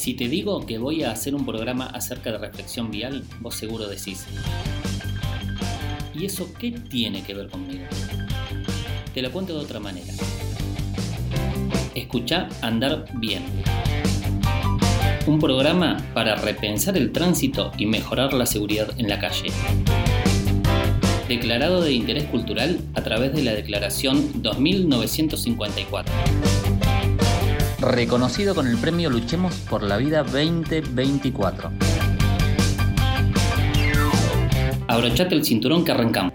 Si te digo que voy a hacer un programa acerca de reflexión vial, vos seguro decís: ¿y eso qué tiene que ver conmigo? Te lo cuento de otra manera. Escuchá Andar Bien. Un programa para repensar el tránsito y mejorar la seguridad en la calle. Declarado de interés cultural a través de la Declaración 2954. Reconocido con el premio Luchemos por la Vida 2024. Abrochate el cinturón que arrancamos.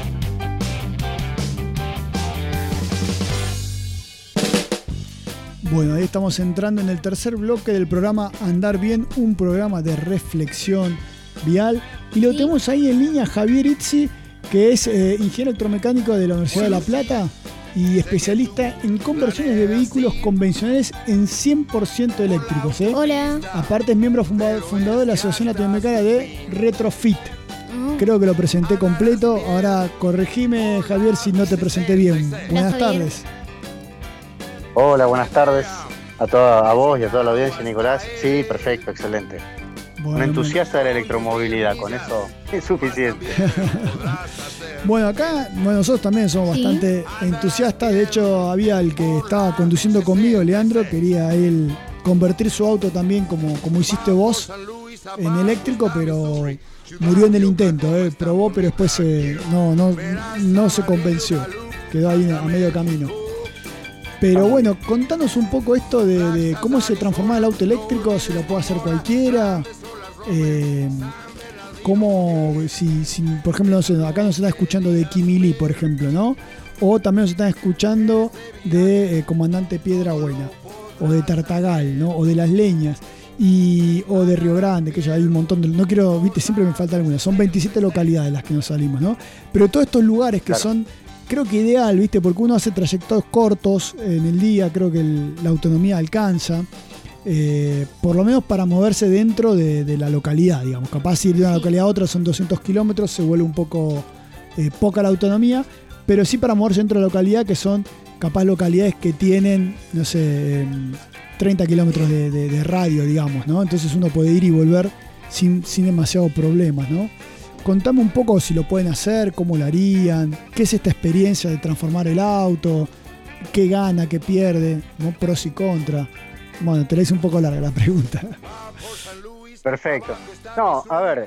Bueno, ahí estamos entrando en el tercer bloque del programa Andar Bien, un programa de reflexión vial. Y lo tenemos ahí en línea Javier Itzi, que es ingeniero electromecánico de la Universidad de La Plata y especialista en conversiones de vehículos convencionales en 100% eléctricos. Hola. Aparte es miembro fundador de la Asociación Latinoamericana de Retrofit. Creo que lo presenté completo. Ahora corregime, Javier, si no te presenté bien. Buenas tardes. Hola, buenas tardes a vos y a toda la audiencia, Nicolás. Sí, perfecto, excelente. Bueno, un entusiasta de la electromovilidad, con eso es suficiente. Bueno, acá nosotros también somos bastante entusiastas. De hecho, había el que estaba conduciendo conmigo, Leandro, quería él convertir su auto también como hiciste vos en eléctrico, pero murió en el intento. Probó, pero después no se convenció. Quedó ahí a medio camino. Pero bueno, contanos un poco esto de cómo se transforma el auto eléctrico, si lo puede hacer cualquiera. Cómo, si por ejemplo, acá nos está escuchando de Quimilí, por ejemplo, ¿no? O también nos están escuchando de Comandante Piedra Buena, o de Tartagal, ¿no? O de Las Leñas, o de Río Grande, que ya hay un montón de... No quiero, viste, siempre me falta alguna. Son 27 localidades las que nos salimos, ¿no? Pero todos estos lugares que son... Creo que ideal, ¿viste? Porque uno hace trayectos cortos en el día, creo que la autonomía alcanza, por lo menos para moverse dentro de la localidad, digamos. Capaz si ir de una localidad a otra son 200 kilómetros, se vuelve un poco poca la autonomía, pero sí para moverse dentro de la localidad, que son capaz localidades que tienen, no sé, 30 kilómetros de radio, digamos, ¿no? Entonces uno puede ir y volver sin demasiados problemas, ¿no? Contame un poco si lo pueden hacer, cómo lo harían, qué es esta experiencia de transformar el auto, qué gana, qué pierde, ¿no? Pros y contras. Bueno, te la hice un poco larga la pregunta. Perfecto. No, a ver,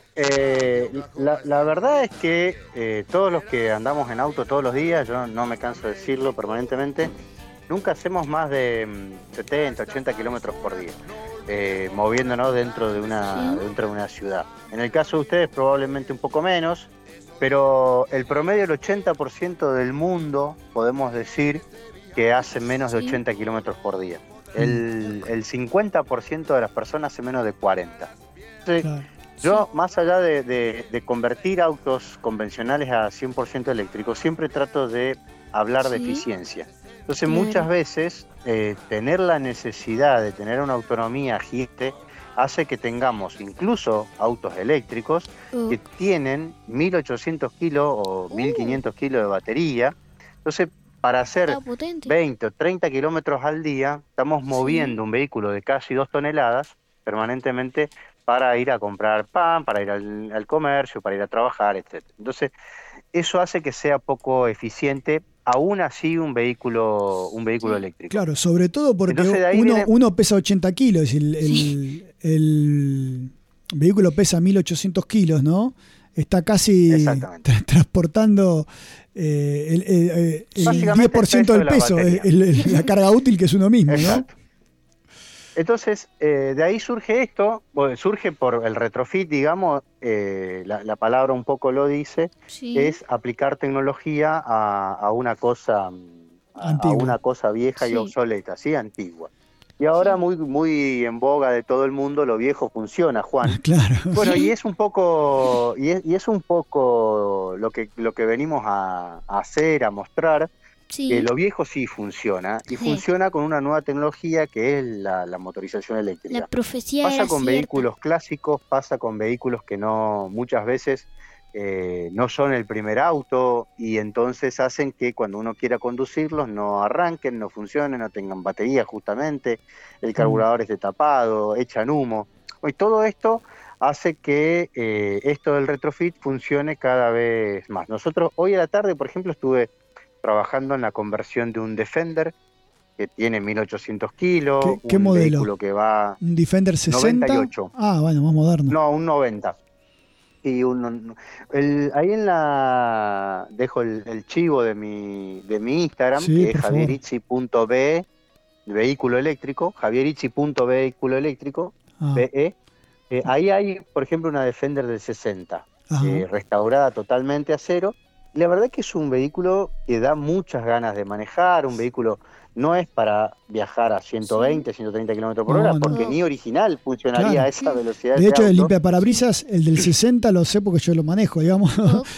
la verdad es que todos los que andamos en auto todos los días, yo no me canso de decirlo permanentemente, nunca hacemos más de 70, 80 kilómetros por día. Moviéndonos dentro de una ciudad. En el caso de ustedes probablemente un poco menos, pero el promedio del 80% del mundo podemos decir que hace menos de 80 kilómetros por día. El 50% de las personas hace menos de 40. Entonces, yo, más allá de convertir autos convencionales a 100% eléctricos, siempre trato de hablar de eficiencia. Entonces muchas veces tener la necesidad de tener una autonomía gigante hace que tengamos incluso autos eléctricos que tienen 1800 kilos o 1500 kilos de batería. Entonces para hacer 20 o 30 kilómetros al día estamos moviendo un vehículo de casi 2 toneladas permanentemente para ir a comprar pan, para ir al comercio, para ir a trabajar, etc. Entonces eso hace que sea poco eficiente aún así un vehículo eléctrico. Claro, sobre todo porque uno pesa 80 kilos, el vehículo pesa 1800 kilos, ¿no? Está casi transportando el 10% del peso, la carga útil que es uno mismo, ¿no? Entonces, de ahí surge esto, surge por el retrofit, digamos, la palabra un poco lo dice, es aplicar tecnología a una cosa vieja y obsoleta, ¿sí? Antigua. Y ahora muy en boga de todo el mundo, lo viejo funciona, Juan. Claro. Bueno, y es un poco lo que venimos a hacer, a mostrar. Lo viejo sí funciona, y funciona con una nueva tecnología que es la motorización eléctrica. La profecía pasa con cierta. Vehículos clásicos, pasa con vehículos que no muchas veces no son el primer auto y entonces hacen que cuando uno quiera conducirlos no arranquen, no funcionen, no tengan batería justamente, el carburador esté tapado, echan humo. Y todo esto hace que esto del retrofit funcione cada vez más. Nosotros hoy a la tarde, por ejemplo, estuve trabajando en la conversión de un Defender que tiene 1800 kilos, ¿Qué un modelo? vehículo que va... ¿Un Defender 60? 98. Ah, bueno, más moderno. No, un 90. Y ahí en la... dejo el chivo de mi Instagram, Sí, que es por favor. javierizzi.be, vehículo eléctrico, javierizzi.vehículo eléctrico, BE. Ahí hay, por ejemplo, una Defender del 60, restaurada totalmente a cero. Y la verdad que es un vehículo que da muchas ganas de manejar, un vehículo no es para viajar a 120, 130 kilómetros por hora, porque ni original funcionaría a esa velocidad. De hecho, el limpiaparabrisas, el del 60, lo sé porque yo lo manejo, digamos.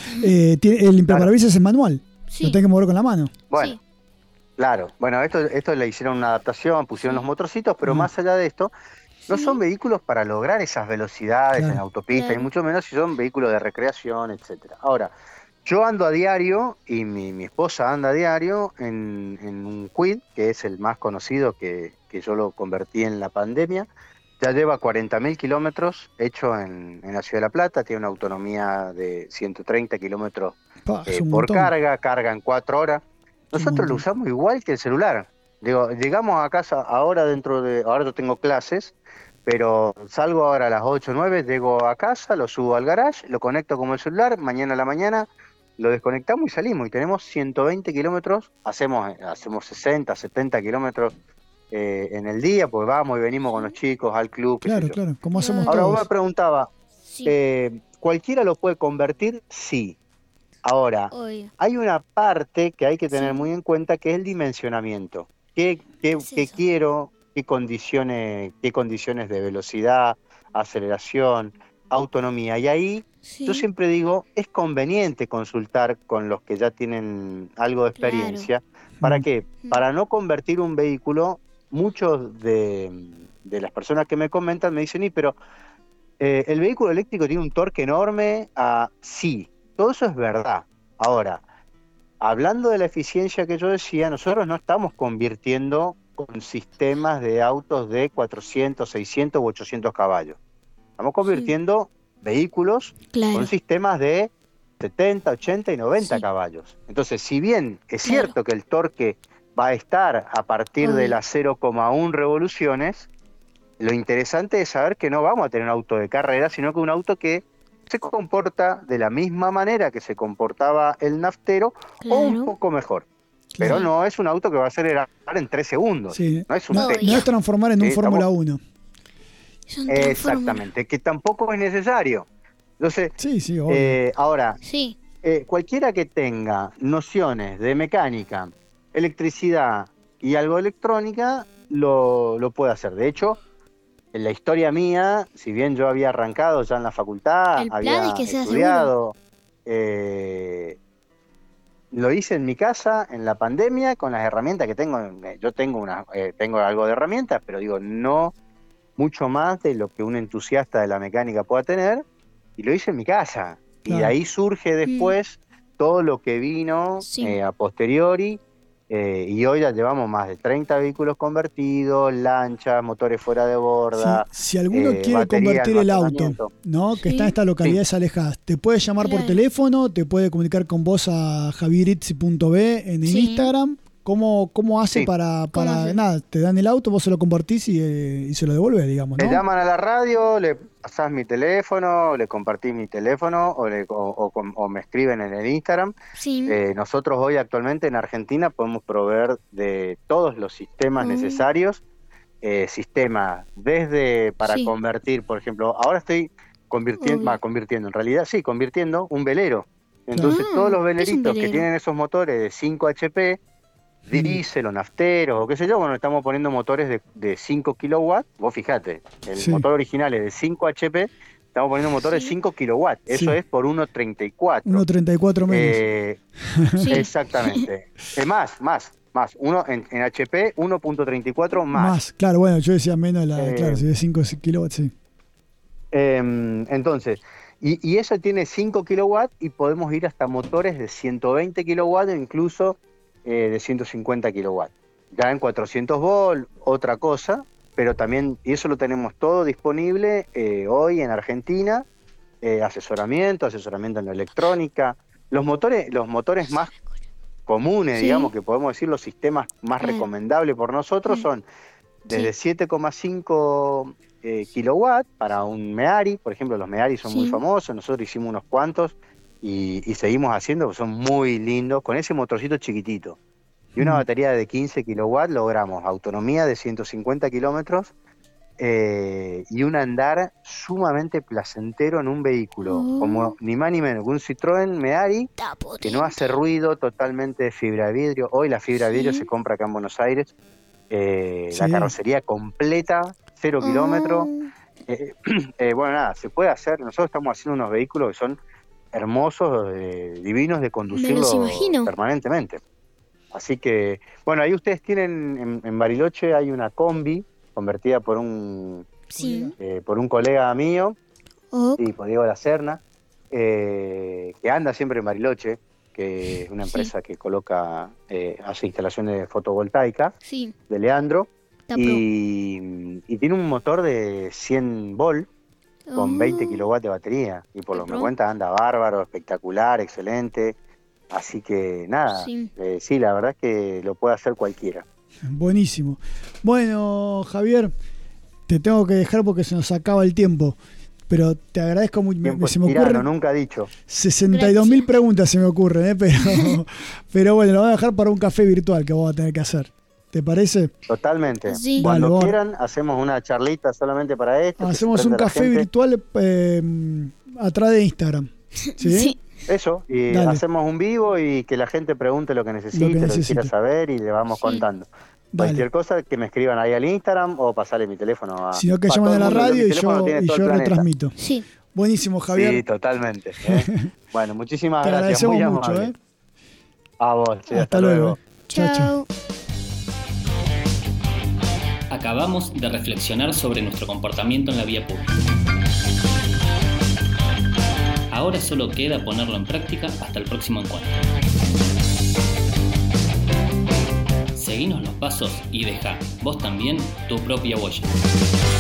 El limpiaparabrisas es manual, lo tengo que mover con la mano. Bueno, claro. Bueno, esto le hicieron una adaptación, pusieron los motorcitos, pero más allá de esto, no son vehículos para lograr esas velocidades en autopista, y mucho menos si son vehículos de recreación, etcétera. Ahora, yo ando a diario y mi esposa anda a diario en un Kwid, que es el más conocido, que yo lo convertí en la pandemia. Ya lleva 40.000 kilómetros hecho en la Ciudad de La Plata, tiene una autonomía de 130 kilómetros por carga en 4 horas. Nosotros lo usamos igual que el celular. Digo, llegamos a casa ahora ahora yo tengo clases, pero salgo ahora a las 8 o 9, llego a casa, lo subo al garage, lo conecto como el celular, mañana a la mañana lo desconectamos y salimos, y tenemos 120 kilómetros, hacemos 60, 70 kilómetros en el día, pues vamos y venimos con los chicos al club. Claro, como hacemos ahora todos. vos me preguntaba, ¿cualquiera lo puede convertir? Sí. Ahora, hay una parte que hay que tener muy en cuenta, que es el dimensionamiento. ¿Qué quiero? ¿Qué condiciones de velocidad, aceleración, autonomía? Y ahí yo siempre digo, es conveniente consultar con los que ya tienen algo de experiencia. ¿Para qué? Para no convertir un vehículo. Muchos de las personas que me comentan me dicen, pero el vehículo eléctrico tiene un torque enorme. Sí, todo eso es verdad. Ahora, hablando de la eficiencia que yo decía, nosotros no estamos convirtiendo con sistemas de autos de 400, 600 u 800 caballos. Estamos convirtiendo vehículos con sistemas de 70, 80 y 90 caballos. Entonces, si bien es cierto que el torque va a estar a partir de las 0,1 revoluciones, lo interesante es saber que no vamos a tener un auto de carrera, sino que un auto que se comporta de la misma manera que se comportaba el naftero, o un poco mejor. Pero no es un auto que va a acelerar en 3 segundos. No es no es transformar en un Fórmula 1. Exactamente, que tampoco es necesario. Entonces, ahora, cualquiera que tenga nociones de mecánica, electricidad y algo de electrónica, lo puede hacer. De hecho, en la historia mía, si bien yo había arrancado ya en la facultad, había estudiado, lo hice en mi casa, en la pandemia, con las herramientas que tengo. Yo tengo algo de herramientas, pero digo, no mucho más de lo que un entusiasta de la mecánica pueda tener, y lo hice en mi casa. Y de ahí surge después todo lo que vino a posteriori, y hoy ya llevamos más de 30 vehículos convertidos, lanchas, motores fuera de borda. Si alguno quiere convertir el auto, ¿no? Que está en estas localidades alejadas, te puede llamar por teléfono, te puede comunicar con vos a javierizzi.be en el Instagram. ¿Cómo hace para nada? Te dan el auto, vos se lo convertís y se lo devuelves, digamos, ¿no? Le llaman a la radio, le pasás mi teléfono, le compartís mi teléfono o me escriben en el Instagram. Nosotros hoy actualmente en Argentina podemos proveer de todos los sistemas necesarios, sistemas desde para convertir, por ejemplo, ahora estoy convirtiendo un velero. Entonces todos los veleritos que tienen esos motores de 5 HP, diésel o nafteros o qué sé yo, bueno, estamos poniendo motores de 5 kilowatts. Vos fijate, el motor original es de 5 HP, estamos poniendo motores de 5 kilowatts. Eso es por 1.34. 1.34 menos. Exactamente. Más. Uno en HP, 1.34 más. Claro, bueno, yo decía menos, claro, si de 5 kilowatts, entonces, Y eso tiene 5 kilowatts y podemos ir hasta motores de 120 kilowatts o incluso de 150 kilowatts. Ya en 400 volts, otra cosa, pero también, y eso lo tenemos todo disponible hoy en Argentina, asesoramiento en la electrónica. Los motores más comunes, digamos, que podemos decir los sistemas más recomendables por nosotros son desde 7,5 kilowatts para un Meari. Por ejemplo, los Meari son muy famosos, nosotros hicimos unos cuantos y seguimos haciendo, porque son muy lindos, con ese motorcito chiquitito. Y una batería de 15 kilowatts logramos autonomía de 150 kilómetros y un andar sumamente placentero en un vehículo, como ni más ni menos que un Citroën Meari, que no hace ruido, totalmente de fibra de vidrio. Hoy la fibra de vidrio se compra acá en Buenos Aires, la carrocería completa, 0 kilómetros. Bueno, nada, se puede hacer. Nosotros estamos haciendo unos vehículos que son hermosos, divinos de conducirlos permanentemente. Así que, bueno, ahí ustedes tienen, en Bariloche hay una combi convertida por un colega mío, por Diego La Serna, que anda siempre en Bariloche, que es una empresa que coloca, hace instalaciones fotovoltaicas de Leandro, y tiene un motor de 100 volt con 20 kilowatts de batería, y por lo que me cuenta anda bárbaro, espectacular, excelente. Así que nada, sí, la verdad es que lo puede hacer cualquiera. Buenísimo. Bueno, Javier, te tengo que dejar porque se nos acaba el tiempo, pero te agradezco mucho. Se me ocurren, nunca dicho. 62.000 preguntas se me ocurren, pero bueno, lo voy a dejar para un café virtual que vamos a tener que hacer. ¿Te parece? Totalmente. Sí. Cuando quieran, hacemos una charlita solamente para esto. Hacemos un café virtual atrás de Instagram. ¿Sí? Eso, y hacemos un vivo y que la gente pregunte lo que necesite, lo que quiera saber y le vamos contando. Cualquier cosa que me escriban ahí al Instagram o pasarle mi teléfono si no, que llaman a la radio y yo retransmito. Sí. Buenísimo, Javier. Sí, totalmente. Bueno, muchísimas gracias. Te agradecemos mucho. A vos. Sí, hasta luego. Chao. Acabamos de reflexionar sobre nuestro comportamiento en la vía pública. Ahora solo queda ponerlo en práctica hasta el próximo encuentro. Seguinos los pasos y deja, vos también, tu propia huella.